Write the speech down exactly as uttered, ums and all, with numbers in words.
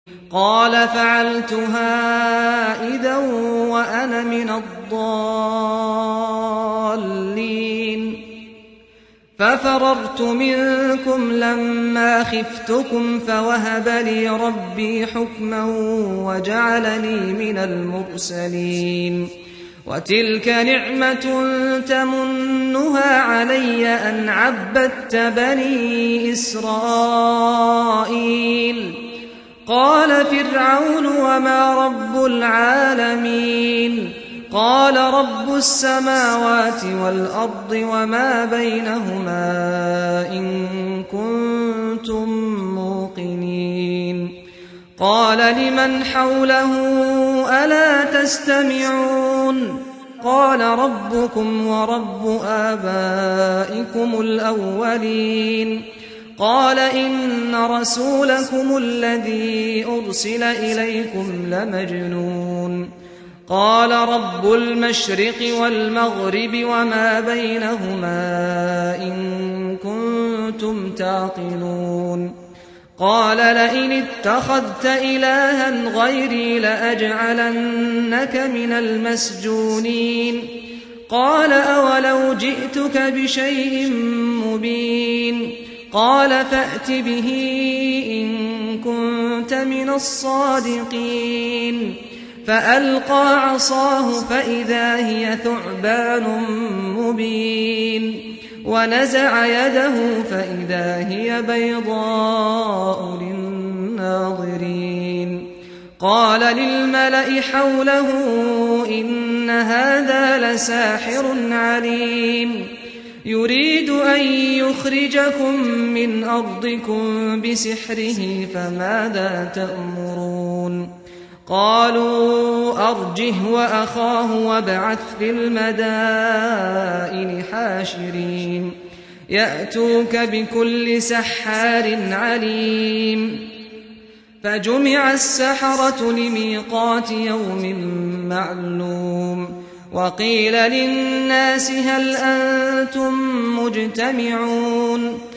قال فعلتها إذا وأنا من الضالين ففررت منكم لما خفتكم فوهب لي ربي حكما وجعلني من المرسلين وتلك نعمة تمنها علي أن عبدت بني إسرائيل قال فرعون وما رب العالمين قال رب السماوات والأرض وما بينهما إن كنتم موقنين قال لمن حوله ألا تستمعون قال ربكم ورب آبائكم الأولين قال إن رسولكم الذي أرسل إليكم لمجنون قال رب المشرق والمغرب وما بينهما إن كنتم تعقلون قال لئن اتخذت إلها غيري لأجعلنك من المسجونين قال أولو جئتك بشيء مبين قال فأت به إن كنت من الصادقين فألقى عصاه فإذا هي ثعبان مبين ونزع يده فإذا هي بيضاء للناظرين قال للملأ حوله إن هذا لساحر عليم يريد أن يخرجكم من أرضكم بسحره فماذا تأمرون قالوا أرجه وأخاه وابعث في المدائن حاشرين يأتوك بكل سحار عليم فجمع السحرة لميقات يوم معلوم وقيل للناس هل أنتم مجتمعون